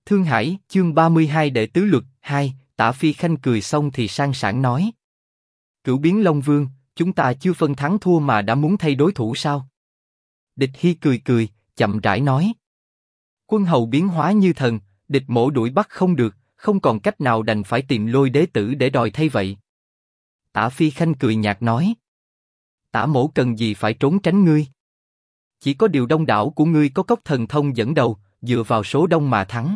Thương Hải, chương 32 Đệ tứ luật 2, Tạ Phi Khanh cười xong thì sang sảng nói. Cửu biến Long Vương, chúng ta chưa phân thắng thua mà đã muốn thay đối thủ sao? Địch Hy cười cười, chậm rãi nói. Quân hầu biến hóa như thần, địch mổ đuổi bắt không được, không còn cách nào đành phải tìm Lôi đế tử để đòi thay vậy. Tạ Phi Khanh cười nhạt nói. Tả mổ cần gì phải trốn tránh ngươi? Chỉ có điều đông đảo của ngươi có cốc thần thông dẫn đầu, dựa vào số đông mà thắng.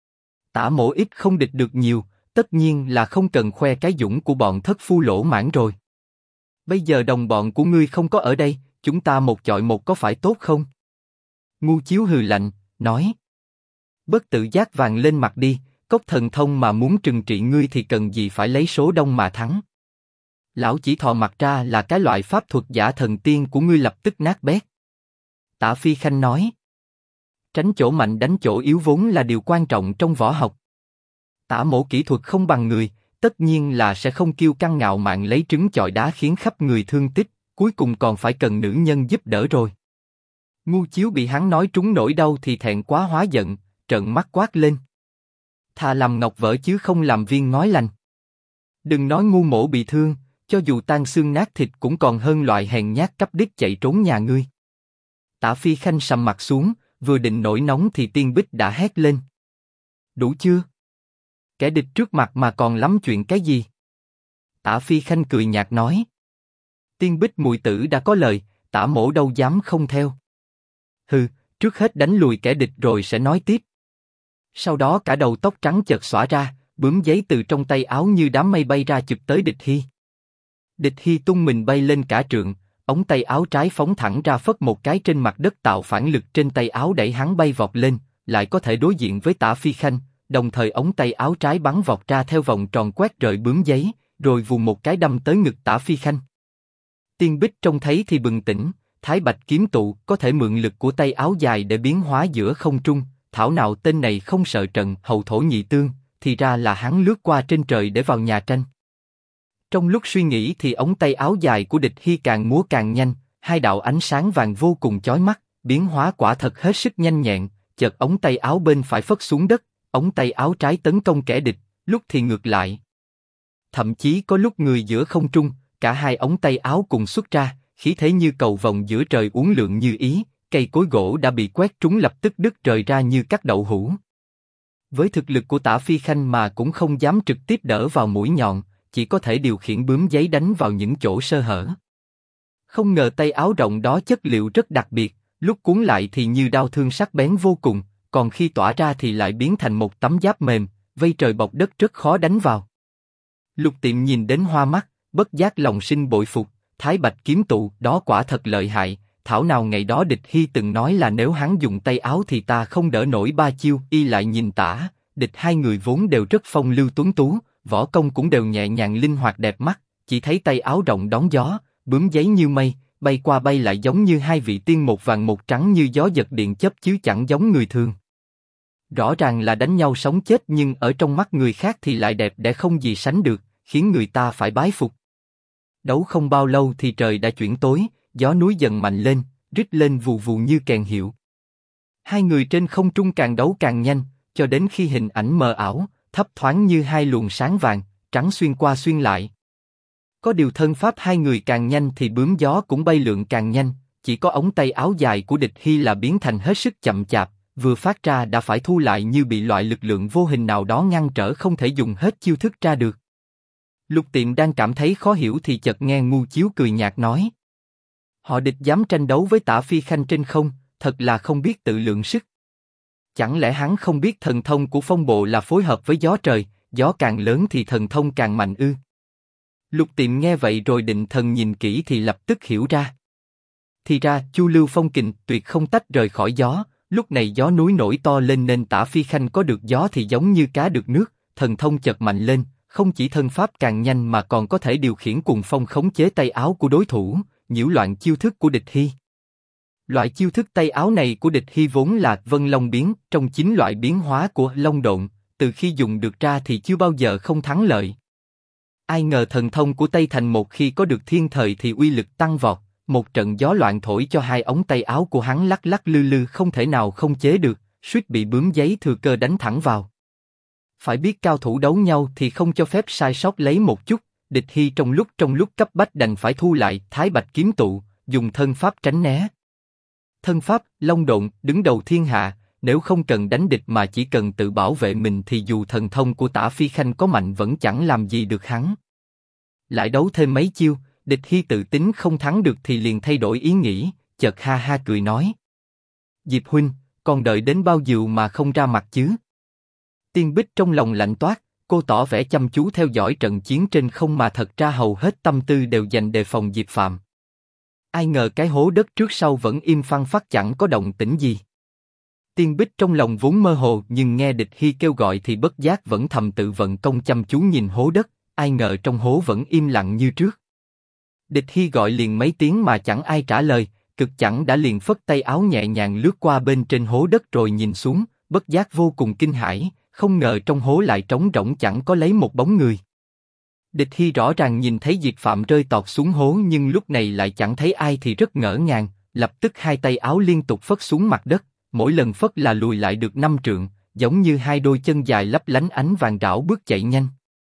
Tả mổ ít không địch được nhiều, tất nhiên là không cần khoe cái dũng của bọn thất phu lỗ mãn rồi. Bây giờ đồng bọn của ngươi không có ở đây, chúng ta một chọi một có phải tốt không? Ngu Chiếu hừ lạnh, nói. Bất tự giác vàng lên mặt đi, cốc thần thông mà muốn trừng trị ngươi thì cần gì phải lấy số đông mà thắng. Lão chỉ thò mặt ra là cái loại pháp thuật giả thần tiên của ngươi lập tức nát bét. Tạ Phi Khanh nói. Tránh chỗ mạnh đánh chỗ yếu vốn là điều quan trọng trong võ học. Tả mổ kỹ thuật không bằng người, tất nhiên là sẽ không kiêu căng ngạo mạn lấy trứng chọi đá khiến khắp người thương tích, cuối cùng còn phải cần nữ nhân giúp đỡ rồi. Ngu Chiếu bị hắn nói trúng nỗi đau thì thẹn quá hóa giận, trợn mắt quát lên. Thà làm ngọc vỡ chứ không làm viên ngói lành. Đừng nói ngu mổ bị thương, cho dù tan xương nát thịt cũng còn hơn loại hèn nhát cắp đít chạy trốn nhà ngươi. Tạ Phi Khanh sầm mặt xuống, vừa định nổi nóng thì Tiên Bích đã hét lên. Đủ chưa? Kẻ địch trước mặt mà còn lắm chuyện cái gì? Tạ Phi Khanh cười nhạt nói. Tiên Bích muội tử đã có lời, Tả mổ đâu dám không theo. Hừ, trước hết đánh lùi kẻ địch rồi sẽ nói tiếp. Sau đó cả đầu tóc trắng chợt xõa ra, bướm giấy từ trong tay áo như đám mây bay ra chụp tới Địch Hy. Địch Hy tung mình bay lên cả trượng, ống tay áo trái phóng thẳng ra phất một cái trên mặt đất tạo phản lực trên tay áo đẩy hắn bay vọt lên, lại có thể đối diện với Tạ Phi Khanh, đồng thời ống tay áo trái bắn vọt ra theo vòng tròn quét rời bướm giấy, rồi vù một cái đâm tới ngực Tạ Phi Khanh. Tiên Bích trông thấy thì bừng tỉnh, Thái Bạch kiếm tụ có thể mượn lực của tay áo dài để biến hóa giữa không trung, thảo nào tên này không sợ trận hậu thổ nhị tương, thì ra là hắn lướt qua trên trời để vào nhà tranh. Trong lúc suy nghĩ thì ống tay áo dài của Địch Hy càng múa càng nhanh, hai đạo ánh sáng vàng vô cùng chói mắt, biến hóa quả thật hết sức nhanh nhẹn, chợt ống tay áo bên phải phất xuống đất, ống tay áo trái tấn công kẻ địch, lúc thì ngược lại. Thậm chí có lúc người giữa không trung, cả hai ống tay áo cùng xuất ra, khí thế như cầu vồng giữa trời uốn lượn như ý, cây cối gỗ đã bị quét trúng lập tức đứt rời ra như các đậu hũ. Với thực lực của Tạ Phi Khanh mà cũng không dám trực tiếp đỡ vào mũi nhọn, chỉ có thể điều khiển bướm giấy đánh vào những chỗ sơ hở. Không ngờ tay áo rộng đó chất liệu rất đặc biệt, lúc cuốn lại thì như đao thương sắc bén vô cùng, còn khi tỏa ra thì lại biến thành một tấm giáp mềm, vây trời bọc đất rất khó đánh vào. Lục Tiệm nhìn đến hoa mắt, bất giác lòng sinh bội phục, Thái Bạch kiếm tụ đó quả thật lợi hại, thảo nào ngày đó Địch Hy từng nói là nếu hắn dùng tay áo thì ta không đỡ nổi ba chiêu. Y lại nhìn Tả, Địch hai người vốn đều rất phong lưu tuấn tú, võ công cũng đều nhẹ nhàng linh hoạt đẹp mắt, chỉ thấy tay áo rộng đón gió, bướm giấy như mây, bay qua bay lại giống như hai vị tiên một vàng một trắng như gió giật điện chớp chứ chẳng giống người thường. Rõ ràng là đánh nhau sống chết nhưng ở trong mắt người khác thì lại đẹp đẽ không gì sánh được, khiến người ta phải bái phục. Đấu không bao lâu thì trời đã chuyển tối, gió núi dần mạnh lên, rít lên vù vù như kèn hiệu. Hai người trên không trung càng đấu càng nhanh, cho đến khi hình ảnh mờ ảo, thấp thoáng như hai luồng sáng vàng, trắng xuyên qua xuyên lại. Có điều thân pháp hai người càng nhanh thì bướm gió cũng bay lượn càng nhanh, chỉ có ống tay áo dài của Địch Hy là biến thành hết sức chậm chạp, vừa phát ra đã phải thu lại như bị loại lực lượng vô hình nào đó ngăn trở không thể dùng hết chiêu thức ra được. Lục Tiệm đang cảm thấy khó hiểu thì chợt nghe Ngu Chiếu cười nhạt nói. Họ Địch dám tranh đấu với Tạ Phi Khanh trên không, thật là không biết tự lượng sức. Chẳng lẽ hắn không biết thần thông của phong bộ là phối hợp với gió trời, gió càng lớn thì thần thông càng mạnh ư? Lục Tiệm nghe vậy rồi định thần nhìn kỹ thì lập tức hiểu ra. Thì ra Chu Lưu phong kình tuyệt không tách rời khỏi gió, lúc này gió núi nổi to lên nên Tạ Phi Khanh có được gió thì giống như cá được nước, thần thông chợt mạnh lên, không chỉ thân pháp càng nhanh mà còn có thể điều khiển cuồng phong khống chế tay áo của đối thủ, nhiễu loạn chiêu thức của Địch Hy. Loại chiêu thức tay áo này của Địch Hy vốn là Vân Long biến, trong 9 loại biến hóa của Long Độn, từ khi dùng được ra thì chưa bao giờ không thắng lợi. Ai ngờ thần thông của Tây Thành một khi có được thiên thời thì uy lực tăng vọt, một trận gió loạn thổi cho hai ống tay áo của hắn lắc lắc lư lư không thể nào không chế được, suýt bị bướm giấy thừa cơ đánh thẳng vào. Phải biết cao thủ đấu nhau thì không cho phép sai sót lấy một chút. Địch Hy trong lúc cấp bách đành phải thu lại Thái Bạch kiếm tụ, dùng thân pháp tránh né. Thân pháp Long Độn đứng đầu thiên hạ, nếu không cần đánh địch mà chỉ cần tự bảo vệ mình thì dù thần thông của Tả Phi Khanh có mạnh vẫn chẳng làm gì được hắn. Lại đấu thêm mấy chiêu, Địch Hy tự tính không thắng được thì liền thay đổi ý nghĩ, chợt ha ha cười nói: Diệp huynh, còn đợi đến bao giờ mà không ra mặt chứ? Tiên Bích trong lòng lạnh toát, cô tỏ vẻ chăm chú theo dõi trận chiến trên không mà thật ra hầu hết tâm tư đều dành đề phòng Diệp Phạm. Ai ngờ cái hố đất trước sau vẫn im phăng phắc chẳng có động tĩnh gì. Tiên Bích trong lòng vốn mơ hồ nhưng nghe Địch Hy kêu gọi thì bất giác vẫn thầm tự vận công chăm chú nhìn hố đất, ai ngờ trong hố vẫn im lặng như trước. Địch Hy gọi liền mấy tiếng mà chẳng ai trả lời, cực chẳng đã liền phất tay áo nhẹ nhàng lướt qua bên trên hố đất rồi nhìn xuống, bất giác vô cùng kinh hãi, không ngờ trong hố lại trống rỗng chẳng có lấy một bóng người. Địch Hy rõ ràng nhìn thấy Diệp Phạm rơi tọt xuống hố nhưng lúc này lại chẳng thấy ai thì rất ngỡ ngàng, lập tức hai tay áo liên tục phất xuống mặt đất, mỗi lần phất là lùi lại được 5 trượng, giống như hai đôi chân dài lấp lánh ánh vàng rảo bước chạy nhanh.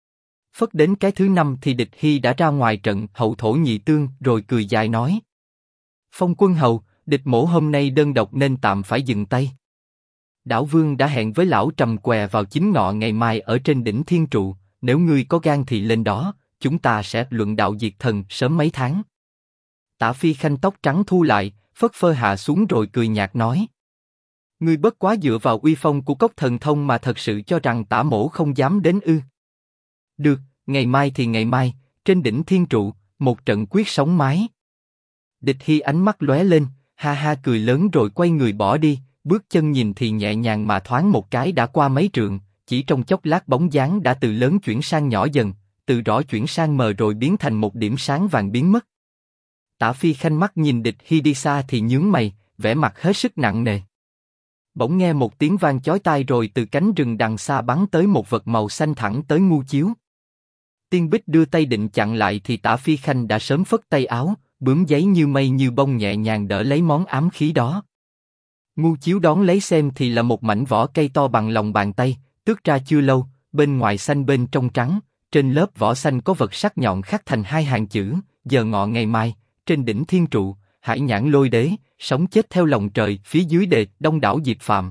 Phất đến cái thứ 5 thì Địch Hy đã ra ngoài trận hậu thổ nhị tương rồi cười dài nói: Phong Quân Hầu, địch mổ hôm nay đơn độc nên tạm phải dừng tay. Đảo Vương đã hẹn với lão Trầm Què vào chính ngọ ngày mai ở trên đỉnh Thiên Trụ, nếu ngươi có gan thì lên đó, chúng ta sẽ luận đạo diệt thần sớm mấy tháng. Tả Phi Khanh tóc trắng thu lại, phất phơ hạ xuống rồi cười nhạt nói: Ngươi bất quá dựa vào uy phong của cốc thần thông mà thật sự cho rằng Tả mổ không dám đến ư? Được, ngày mai thì ngày mai, trên đỉnh Thiên Trụ, một trận quyết sống mái. Địch Hy ánh mắt lóe lên, ha ha cười lớn rồi quay người bỏ đi, bước chân nhìn thì nhẹ nhàng mà thoáng một cái đã qua mấy trượng, chỉ trong chốc lát bóng dáng đã từ lớn chuyển sang nhỏ dần, từ rõ chuyển sang mờ rồi biến thành một điểm sáng vàng biến mất. Tả Phi Khanh mắt nhìn Địch Hy đi xa thì nhướng mày, vẻ mặt hết sức nặng nề. Bỗng nghe một tiếng vang chói tai rồi từ cánh rừng đằng xa bắn tới một vật màu xanh thẳng tới Ngu Chiếu. Tiên Bích đưa tay định chặn lại thì Tả Phi Khanh đã sớm phất tay áo, bướm giấy như mây như bông nhẹ nhàng đỡ lấy món ám khí đó. Ngu Chiếu đón lấy xem thì là một mảnh vỏ cây to bằng lòng bàn tay, tước ra chưa lâu, bên ngoài xanh bên trong trắng, trên lớp vỏ xanh có vật sắc nhọn khắc thành hai hàng chữ: giờ ngọ ngày mai, trên đỉnh Thiên Trụ, Hải Nhãn Lôi Đế, sống chết theo lòng trời, phía dưới đề Đông đảo Diệp Phạm.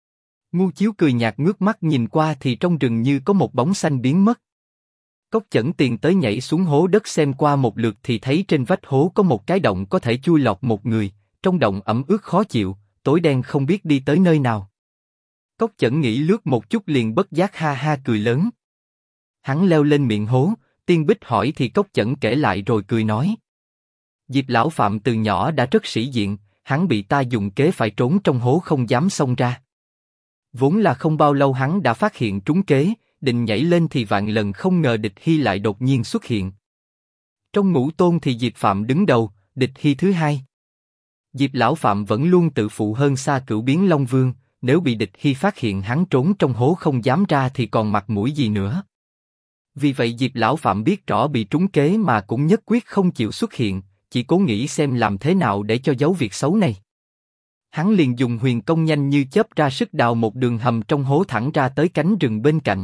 Ngu Chiếu cười nhạt ngước mắt nhìn qua thì trong rừng như có một bóng xanh biến mất. Cốc Chẩn tiền tới nhảy xuống hố đất xem qua một lượt thì thấy trên vách hố có một cái động có thể chui lọt một người, trong động ẩm ướt khó chịu, tối đen không biết đi tới nơi nào. Cốc Chẩn nghĩ lướt một chút liền bất giác ha ha cười lớn. Hắn leo lên miệng hố, Tiên Bích hỏi thì Cốc Chẩn kể lại rồi cười nói: Diệp lão Phạm từ nhỏ đã rất sĩ diện, hắn bị ta dùng kế phải trốn trong hố không dám xông ra. Vốn là không bao lâu hắn đã phát hiện trúng kế, định nhảy lên thì vạn lần không ngờ Địch Hy lại đột nhiên xuất hiện. Trong ngũ tôn thì Diệp Phạm đứng đầu, Địch Hy thứ hai. Diệp lão Phạm vẫn luôn tự phụ hơn xa Cửu Biến Long Vương, nếu bị Địch Hy phát hiện hắn trốn trong hố không dám ra thì còn mặt mũi gì nữa. Vì vậy Diệp lão Phạm biết rõ bị trúng kế mà cũng nhất quyết không chịu xuất hiện, chỉ cố nghĩ xem làm thế nào để cho giấu việc xấu này. Hắn liền dùng huyền công nhanh như chớp ra sức đào một đường hầm trong hố thẳng ra tới cánh rừng bên cạnh.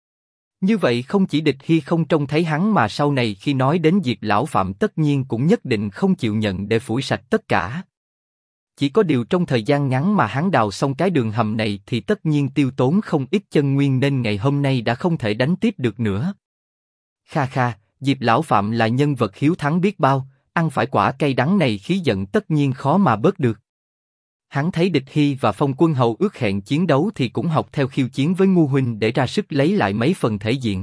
Như vậy không chỉ Địch Hy không trông thấy hắn mà sau này khi nói đến Diệp lão Phạm tất nhiên cũng nhất định không chịu nhận để phủi sạch tất cả. Chỉ có điều trong thời gian ngắn mà hắn đào xong cái đường hầm này thì tất nhiên tiêu tốn không ít chân nguyên nên ngày hôm nay đã không thể đánh tiếp được nữa. Kha kha, Diệp lão Phạm là nhân vật hiếu thắng biết bao, ăn phải quả cây đắng này khí giận tất nhiên khó mà bớt được. Hắn thấy Địch Hy và Phong Quân Hầu ước hẹn chiến đấu thì cũng học theo khiêu chiến với Ngu huynh để ra sức lấy lại mấy phần thể diện.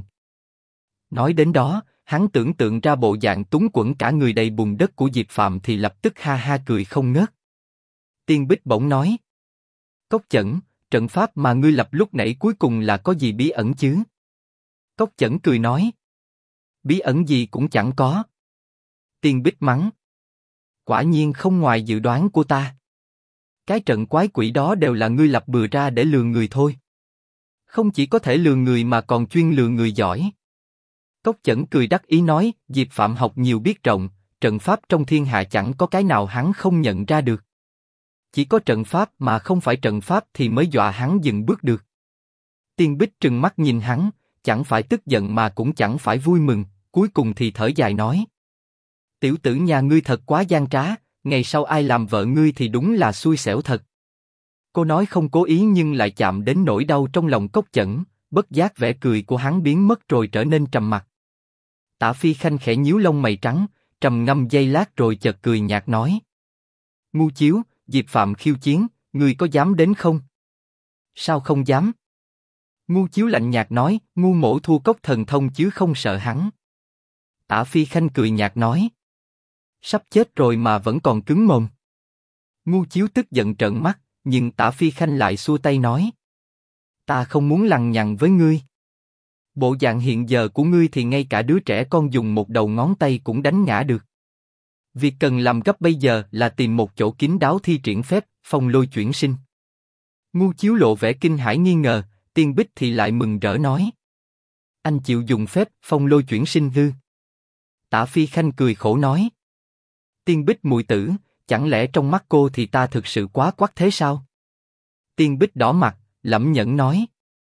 Nói đến đó, hắn tưởng tượng ra bộ dạng túng quẫn cả người đầy bùn đất của Diệp Phạm thì lập tức ha ha cười không ngớt. Tiên Bích bỗng nói: Cốc Chẩn, trận pháp mà ngươi lập lúc nãy cuối cùng là có gì bí ẩn chứ? Cốc Chẩn cười nói: Bí ẩn gì cũng chẳng có. Tiên Bích mắng: Quả nhiên không ngoài dự đoán của ta. Cái trận quái quỷ đó đều là ngươi lập bừa ra để lừa người thôi. Không chỉ có thể lừa người mà còn chuyên lừa người giỏi. Cốc Chẩn cười đắc ý nói: Diệp Phạm học nhiều biết rộng, trận pháp trong thiên hạ chẳng có cái nào hắn không nhận ra được. Chỉ có trận pháp mà không phải trận pháp thì mới dọa hắn dừng bước được. Tiên Bích trừng mắt nhìn hắn, chẳng phải tức giận mà cũng chẳng phải vui mừng, cuối cùng thì thở dài nói. Tiểu tử nhà ngươi thật quá gian trá, ngày sau ai làm vợ ngươi thì đúng là xui xẻo thật. Cô nói không cố ý nhưng lại chạm đến nỗi đau trong lòng Cốc Chẩn, bất giác vẻ cười của hắn biến mất rồi trở nên trầm mặc. Tả Phi Khanh khẽ nhíu lông mày trắng, trầm ngâm giây lát rồi chợt cười nhạt nói. Ngu Chiếu, Diệp Phạm khiêu chiến, ngươi có dám đến không? Sao không dám? Ngu Chiếu lạnh nhạt nói, Ngu Mỗ thua Cốc Thần Thông chứ không sợ hắn. Tả Phi Khanh cười nhạt nói. Sắp chết rồi mà vẫn còn cứng mồm. Ngu Chiếu tức giận trợn mắt, nhưng Tả Phi Khanh lại xua tay nói. Ta không muốn lằng nhằng với ngươi. Bộ dạng hiện giờ của ngươi thì ngay cả đứa trẻ con dùng một đầu ngón tay cũng đánh ngã được. Việc cần làm gấp bây giờ là tìm một chỗ kín đáo thi triển phép phong lôi chuyển sinh. Ngu Chiếu lộ vẻ kinh hãi nghi ngờ, Tiên Bích thì lại mừng rỡ nói. Anh chịu dùng phép phong lôi chuyển sinh ư? Tả Phi Khanh cười khổ nói. Tiên Bích muội tử, chẳng lẽ trong mắt cô thì ta thực sự quá quắc thế sao? Tiên Bích đỏ mặt, lẩm nhẩm nói.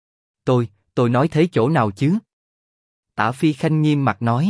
Tôi nói thế chỗ nào chứ? Tả Phi Khanh nghiêm mặt nói.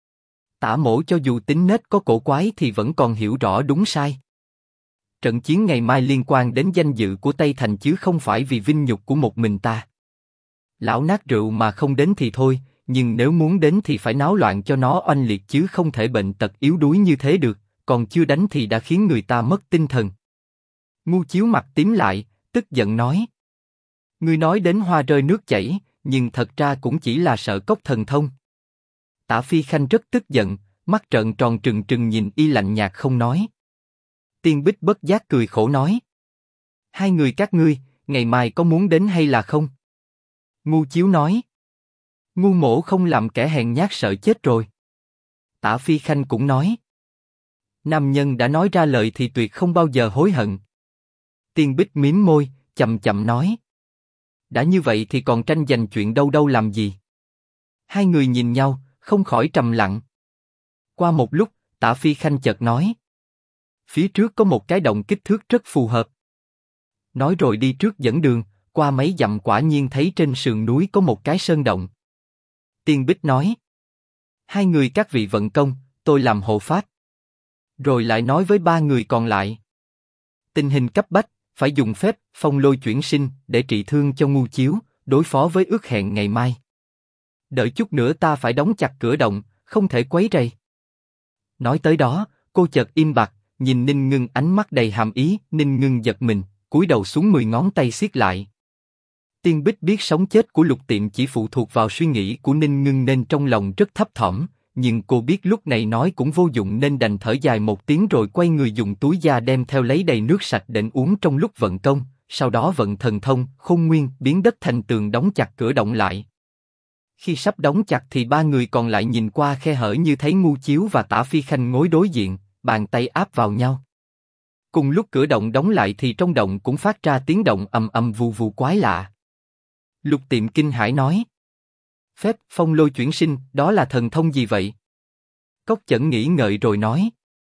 Tả Mỗ cho dù tính nết có cổ quái thì vẫn còn hiểu rõ đúng sai. Trận chiến ngày mai liên quan đến danh dự của Tây Thành chứ không phải vì vinh nhục của một mình ta. Lão nát rượu mà không đến thì thôi, nhưng nếu muốn đến thì phải náo loạn cho nó oanh liệt chứ không thể bệnh tật yếu đuối như thế được, còn chưa đánh thì đã khiến người ta mất tinh thần. Ngu Chiếu mặt tím lại, tức giận nói. Ngươi nói đến hoa rơi nước chảy, nhưng thật ra cũng chỉ là sợ Cốc Thần Thông. Tả Phi Khanh rất tức giận, mắt trợn tròn trừng trừng nhìn y lạnh nhạt không nói. Tiên Bích bất giác cười khổ nói. Hai người các ngươi, ngày mai có muốn đến hay là không? Ngu Chiếu nói. Ngu Mỗ không làm kẻ hèn nhát sợ chết rồi. Tả Phi Khanh cũng nói. Nam nhân đã nói ra lời thì tuyệt không bao giờ hối hận. Tiên Bích mím môi, chậm chậm nói. Đã như vậy thì còn tranh giành chuyện đâu đâu làm gì? Hai người nhìn nhau, không khỏi trầm lặng. Qua một lúc, Tả Phi Khanh chợt nói. Phía trước có một cái động kích thước rất phù hợp. Nói rồi đi trước dẫn đường, qua mấy dặm quả nhiên thấy trên sườn núi có một cái sơn động. Tiên Bích nói. Hai người các vị vận công, tôi làm hộ pháp. Rồi lại nói với ba người còn lại. Tình hình cấp bách, phải dùng phép phong lôi chuyển sinh để trị thương cho Ngu Chiếu, đối phó với ước hẹn ngày mai. Đợi chút nữa ta phải đóng chặt cửa động, không thể quấy rầy. Nói tới đó, cô chợt im bặt, nhìn Ninh Ngưng ánh mắt đầy hàm ý. Ninh Ngưng giật mình, cúi đầu xuống 10 ngón tay siết lại. Tiên Bích biết sống chết của Lục Tiệm chỉ phụ thuộc vào suy nghĩ của Ninh Ngưng nên trong lòng rất thấp thỏm, nhưng cô biết lúc này nói cũng vô dụng nên đành thở dài một tiếng rồi quay người dùng túi da đem theo lấy đầy nước sạch định uống trong lúc vận công, sau đó vận thần thông, khôn nguyên biến đất thành tường đóng chặt cửa động lại. Khi sắp đóng chặt thì ba người còn lại nhìn qua khe hở như thấy Ngu Chiếu và Tả Phi Khanh ngồi đối diện, bàn tay áp vào nhau. Cùng lúc cửa động đóng lại thì trong động cũng phát ra tiếng động ầm ầm vù vù quái lạ. Lục Tiệm kinh hãi nói. Phép phong lôi chuyển sinh, đó là thần thông gì vậy? Cốc Chẩn nghĩ ngợi rồi nói.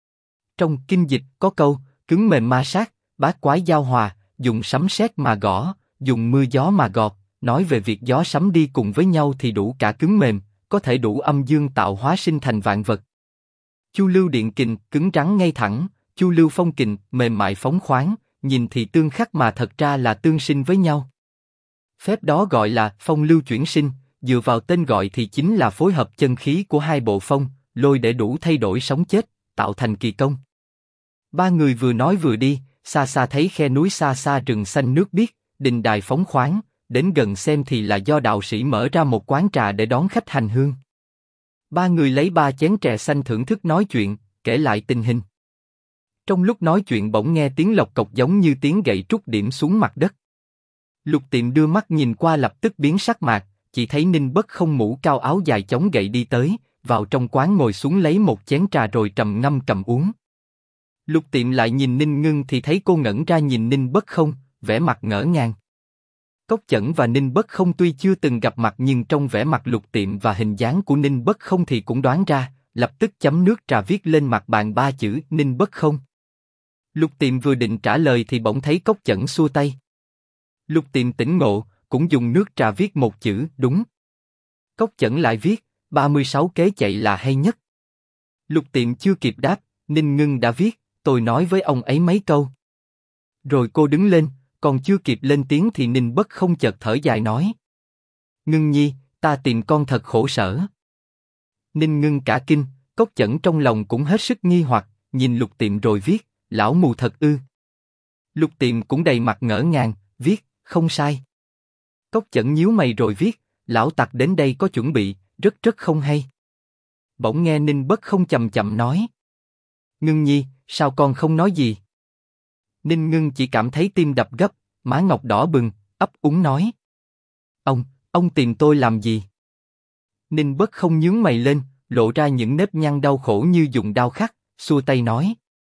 Trong kinh dịch có câu, cứng mềm ma sát, bát quái giao hòa, dùng sấm sét mà gõ, dùng mưa gió mà gọt, nói về việc gió sấm đi cùng với nhau thì đủ cả cứng mềm, có thể đủ âm dương tạo hóa sinh thành vạn vật. Chu lưu điện kình, cứng rắn ngay thẳng, chu lưu phong kình, mềm mại phóng khoáng, nhìn thì tương khắc mà thật ra là tương sinh với nhau. Phép đó gọi là phong lưu chuyển sinh, dựa vào tên gọi thì chính là phối hợp chân khí của hai bộ phong, lôi để đủ thay đổi sống chết, tạo thành kỳ công. Ba người vừa nói vừa đi, xa xa thấy khe núi xa xa rừng xanh nước biếc, đình đài phóng khoáng, đến gần xem thì là do đạo sĩ mở ra một quán trà để đón khách hành hương. Ba người lấy 3 chén trà xanh thưởng thức nói chuyện, kể lại tình hình. Trong lúc nói chuyện bỗng nghe tiếng lộc cộc giống như tiếng gậy trúc điểm xuống mặt đất. Lục Tiệm đưa mắt nhìn qua lập tức biến sắc mặt, chỉ thấy Ninh Bất Không mũ cao áo dài chống gậy đi tới, vào trong quán ngồi xuống lấy một chén trà rồi trầm ngâm cầm uống. Lục Tiệm lại nhìn Ninh Ngưng thì thấy cô ngẩn ra nhìn Ninh Bất Không, vẻ mặt ngỡ ngàng. Cốc Chẩn và Ninh Bất Không tuy chưa từng gặp mặt nhưng trong vẻ mặt Lục Tiệm và hình dáng của Ninh Bất Không thì cũng đoán ra, lập tức chấm nước trà viết lên mặt bàn 3 chữ Ninh Bất Không. Lục Tiệm vừa định trả lời thì bỗng thấy Cốc Chẩn xua tay. Lục Tiệm tỉnh ngộ, cũng dùng nước trà viết một chữ đúng. Cốc Chẩn lại viết, 36 kế chạy là hay nhất. Lục Tiệm chưa kịp đáp, Ninh Ngưng đã viết, tôi nói với ông ấy mấy câu. Rồi cô đứng lên, còn chưa kịp lên tiếng thì Ninh Bất Không chợt thở dài nói. Ngưng nhi, ta tìm con thật khổ sở. Ninh Ngưng cả kinh, Cốc Chẩn trong lòng cũng hết sức nghi hoặc, nhìn Lục Tiệm rồi viết, lão mù thật ư. Lục Tiệm cũng đầy mặt ngỡ ngàng, viết, không sai. Cốc Chẩn nhíu mày rồi viết, lão tặc đến đây có chuẩn bị, rất rất không hay. Bỗng nghe Ninh Bất Không chậm chậm nói. Ngưng nhi, sao con không nói gì? Ninh Ngưng chỉ cảm thấy tim đập gấp, má ngọc đỏ bừng, ấp úng nói. Ông tìm tôi làm gì? Ninh Bất Không nhướng mày lên, lộ ra những nếp nhăn đau khổ như dùng đao khắc, xua tay nói.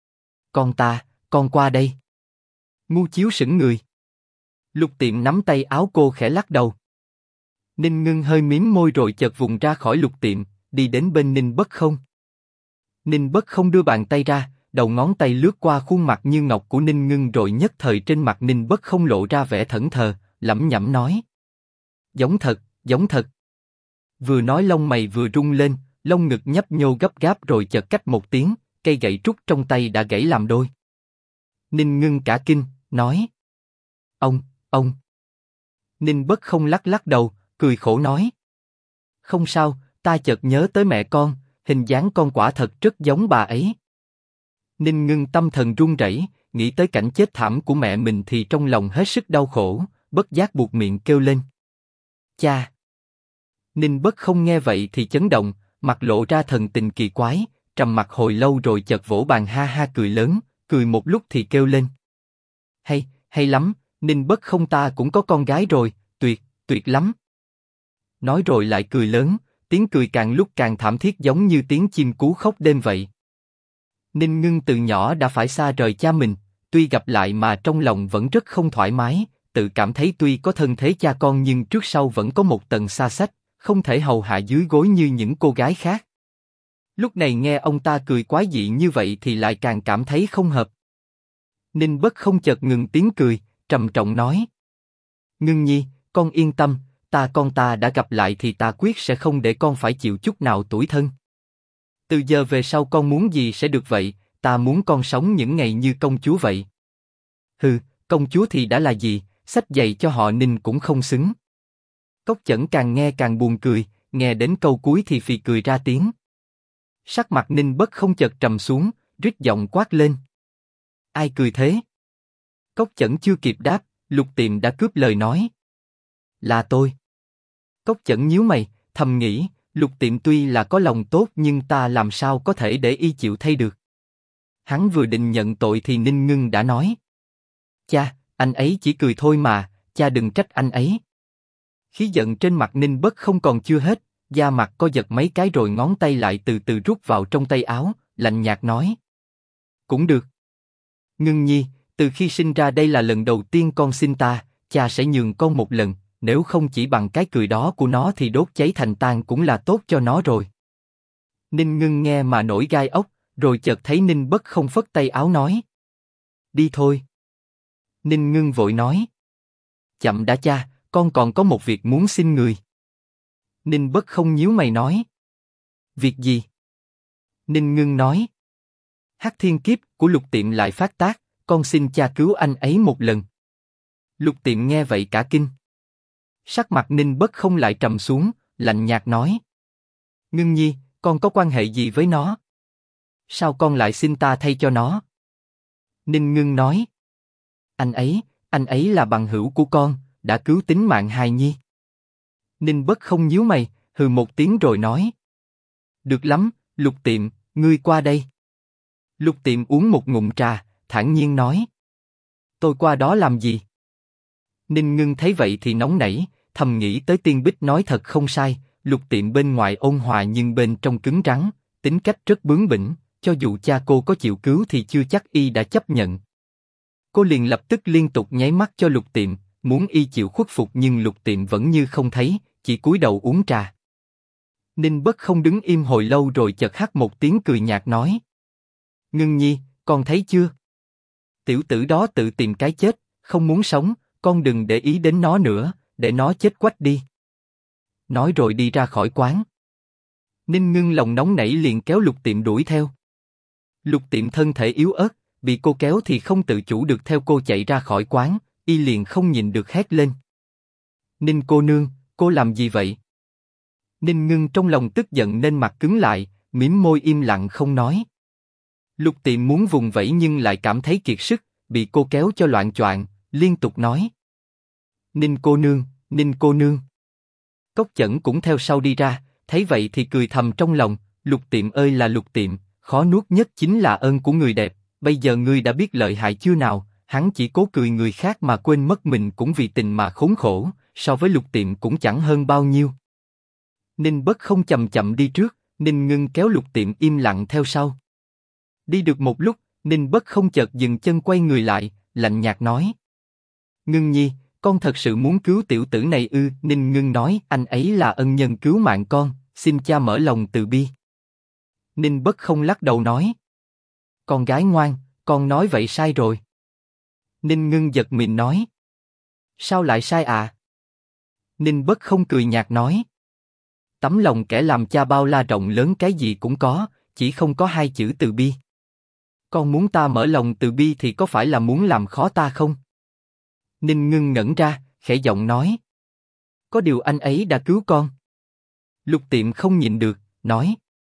Con qua đây. Ngu Chiếu sững người. Lục Tiệm nắm tay áo cô khẽ lắc đầu. Ninh Ngưng hơi mím môi rồi chợt vùng ra khỏi Lục Tiệm, đi đến bên Ninh Bất Không. Ninh Bất Không đưa bàn tay ra, đầu ngón tay lướt qua khuôn mặt như ngọc của Ninh Ngưng rồi nhất thời trên mặt Ninh Bất Không lộ ra vẻ thẫn thờ, lẩm nhẩm nói. Giống thật, giống thật. Vừa nói lông mày vừa rung lên, lông ngực nhấp nhô gấp gáp rồi chợt cách một tiếng, cây gậy trúc trong tay đã gãy làm đôi. Ninh Ngưng cả kinh, nói. Ông. Ninh Bất Không lắc lắc đầu, cười khổ nói. Không sao, ta chợt nhớ tới mẹ con, hình dáng con quả thật rất giống bà ấy. Ninh Ngưng tâm thần run rẩy, nghĩ tới cảnh chết thảm của mẹ mình thì trong lòng hết sức đau khổ, bất giác buột miệng kêu lên. Cha! Ninh Bất Không nghe vậy thì chấn động, mặt lộ ra thần tình kỳ quái, trầm mặc hồi lâu rồi chợt vỗ bàn ha ha cười lớn, cười một lúc thì kêu lên. Hay lắm, Ninh Bất Không ta cũng có con gái rồi, tuyệt lắm. Nói rồi lại cười lớn, tiếng cười càng lúc càng thảm thiết giống như tiếng chim cú khóc đêm vậy. Ninh Ngưng từ nhỏ đã phải xa rời cha mình, tuy gặp lại mà trong lòng vẫn rất không thoải mái, tự cảm thấy tuy có thân thế cha con nhưng trước sau vẫn có một tầng xa cách, không thể hầu hạ dưới gối như những cô gái khác. Lúc này nghe ông ta cười quái dị như vậy thì lại càng cảm thấy không hợp. Ninh Bất Không chợt ngừng tiếng cười, trầm trọng nói. Ngưng nhi, con yên tâm, con ta đã gặp lại thì ta quyết sẽ không để con phải chịu chút nào tủi thân. Từ giờ về sau con muốn gì sẽ được vậy, ta muốn con sống những ngày như công chúa vậy. Hừ, công chúa thì đã là gì, xách giày cho họ Ninh cũng không xứng. Cốc Chẩn càng nghe càng buồn cười, nghe đến câu cuối thì phì cười ra tiếng. Sắc mặt Ninh Bất Không chợt trầm xuống, rít giọng quát lên. Ai cười thế? Cốc Chẩn chưa kịp đáp, Lục Tiệm đã cướp lời nói. Là tôi. Cốc Chẩn nhíu mày, thầm nghĩ, Lục Tiệm tuy là có lòng tốt nhưng ta làm sao có thể để y chịu thay được. Hắn vừa định nhận tội thì Ninh Ngưng đã nói. Cha, anh ấy chỉ cười thôi mà, cha đừng trách anh ấy. Khí giận trên mặt Ninh Bất Không còn chưa hết, da mặt co giật mấy cái rồi ngón tay lại từ từ rút vào trong tay áo, lạnh nhạt nói. Cũng được. Ngưng nhi, từ khi sinh ra đây là lần đầu tiên con xin ta, cha sẽ nhường con một lần, nếu không chỉ bằng cái cười đó của nó thì đốt cháy thành than cũng là tốt cho nó rồi. Ninh Ngưng nghe mà nổi gai ốc, rồi chợt thấy Ninh Bất Không phất tay áo nói. Đi thôi. Ninh Ngưng vội nói. Chậm đã cha, con còn có một việc muốn xin người. Ninh Bất Không nhíu mày nói. Việc gì? Ninh Ngưng nói. Hắc thiên kiếp của Lục Tiệm lại phát tác, con xin cha cứu anh ấy một lần. Lục Tiệm nghe vậy cả kinh. Sắc mặt Ninh Bất Không lại trầm xuống, lạnh nhạt nói. Ngưng nhi, con có quan hệ gì với nó? Sao con lại xin ta thay cho nó? Ninh Ngưng nói. Anh ấy là bằng hữu của con, đã cứu tính mạng hài nhi. Ninh Bất Không nhíu mày, hừ một tiếng rồi nói. Được lắm, Lục Tiệm, ngươi qua đây. Lục Tiệm uống một ngụm trà, thản nhiên nói. Tôi qua đó làm gì? Ninh Ngưng thấy vậy thì nóng nảy, thầm nghĩ tới Tiên Bích nói thật không sai, Lục Tiệm bên ngoài ôn hòa nhưng bên trong cứng rắn, tính cách rất bướng bỉnh, cho dù cha cô có chịu cứu thì chưa chắc y đã chấp nhận. Cô liền lập tức liên tục nháy mắt cho Lục Tiệm, muốn y chịu khuất phục nhưng Lục Tiệm vẫn như không thấy, chỉ cúi đầu uống trà. Ninh Bất Không đứng im hồi lâu rồi chợt hắt một tiếng cười nhạt nói. Ngưng nhi, con thấy chưa? Tiểu tử đó tự tìm cái chết, không muốn sống, con đừng để ý đến nó nữa, để nó chết quách đi. Nói rồi đi ra khỏi quán. Ninh Ngưng lòng nóng nảy liền kéo Lục Tiệm đuổi theo. Lục Tiệm thân thể yếu ớt, bị cô kéo thì không tự chủ được theo cô chạy ra khỏi quán, y liền không nhìn được hét lên. Ninh cô nương, cô làm gì vậy? Ninh Ngưng trong lòng tức giận nên mặt cứng lại, mím môi im lặng không nói. Lục Tiệm muốn vùng vẫy nhưng lại cảm thấy kiệt sức, bị cô kéo cho loạng choạng, liên tục nói. Ninh cô nương, Ninh cô nương. Cốc Chẩn cũng theo sau đi ra, thấy vậy thì cười thầm trong lòng, Lục Tiệm ơi là Lục Tiệm, khó nuốt nhất chính là ơn của người đẹp, bây giờ ngươi đã biết lợi hại chưa nào, hắn chỉ cố cười người khác mà quên mất mình cũng vì tình mà khốn khổ, so với Lục Tiệm cũng chẳng hơn bao nhiêu. Ninh Bất Không chậm chậm đi trước, Ninh Ngưng kéo Lục Tiệm im lặng theo sau. Đi được một lúc, Ninh Bất Không chợt dừng chân quay người lại, lạnh nhạt nói. Ngưng nhi, con thật sự muốn cứu tiểu tử này ư? Ninh Ngưng nói, anh ấy là ân nhân cứu mạng con, xin cha mở lòng từ bi. Ninh Bất Không lắc đầu nói. Con gái ngoan, con nói vậy sai rồi. Ninh Ngưng giật mình nói. Sao lại sai à? Ninh Bất Không cười nhạt nói. Tấm lòng kẻ làm cha bao la rộng lớn cái gì cũng có, chỉ không có hai chữ từ bi. Con muốn ta mở lòng từ bi thì có phải là muốn làm khó ta không? Ninh Ngưng ngẩn ra, khẽ giọng nói. Có điều anh ấy đã cứu con. Lục Tiệm không nhịn được, nói.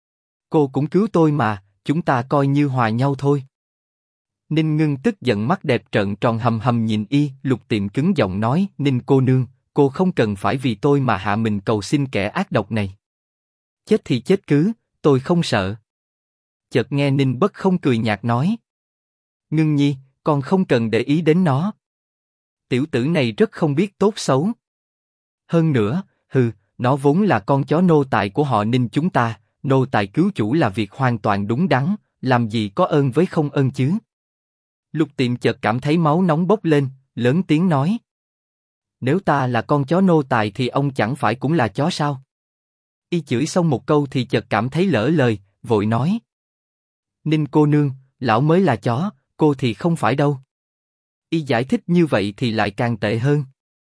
Cô cũng cứu tôi mà, chúng ta coi như hòa nhau thôi. Ninh Ngưng tức giận mắt đẹp trợn tròn hầm hầm nhìn y, Lục Tiệm cứng giọng nói, Ninh cô nương, cô không cần phải vì tôi mà hạ mình cầu xin kẻ ác độc này. Chết thì chết cứ, tôi không sợ. Chợt nghe Ninh Bất Không cười nhạt nói. Ngưng nhi, con không cần để ý đến nó. Tiểu tử này rất không biết tốt xấu. Hơn nữa, nó vốn là con chó nô tài của họ Ninh chúng ta, nô tài cứu chủ là việc hoàn toàn đúng đắn, làm gì có ơn với không ơn chứ. Lục Tiệm chợt cảm thấy máu nóng bốc lên, lớn tiếng nói. Nếu ta là con chó nô tài thì ông chẳng phải cũng là chó sao? Y chửi xong một câu thì chợt cảm thấy lỡ lời, vội nói. Ninh cô nương, lão mới là chó, cô thì không phải đâu. Y giải thích như vậy thì lại càng tệ hơn.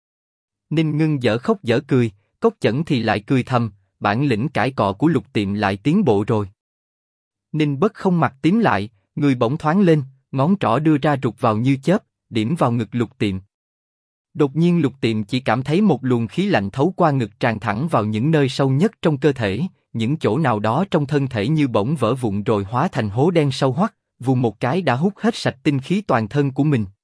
Ninh Ngưng dở khóc dở cười, Cốc Chẩn thì lại cười thầm, bản lĩnh cãi cọ của Lục Tiệm lại tiến bộ rồi. Ninh Bất Không mặt tím lại, người bỗng thoáng lên, ngón trỏ đưa ra rụt vào như chớp, điểm vào ngực Lục Tiệm. Đột nhiên Lục Tiệm chỉ cảm thấy một luồng khí lạnh thấu qua ngực tràn thẳng vào những nơi sâu nhất trong cơ thể, những chỗ nào đó trong thân thể như bỗng vỡ vụn rồi hóa thành hố đen sâu hoắt, vù một cái đã hút hết sạch tinh khí toàn thân của mình.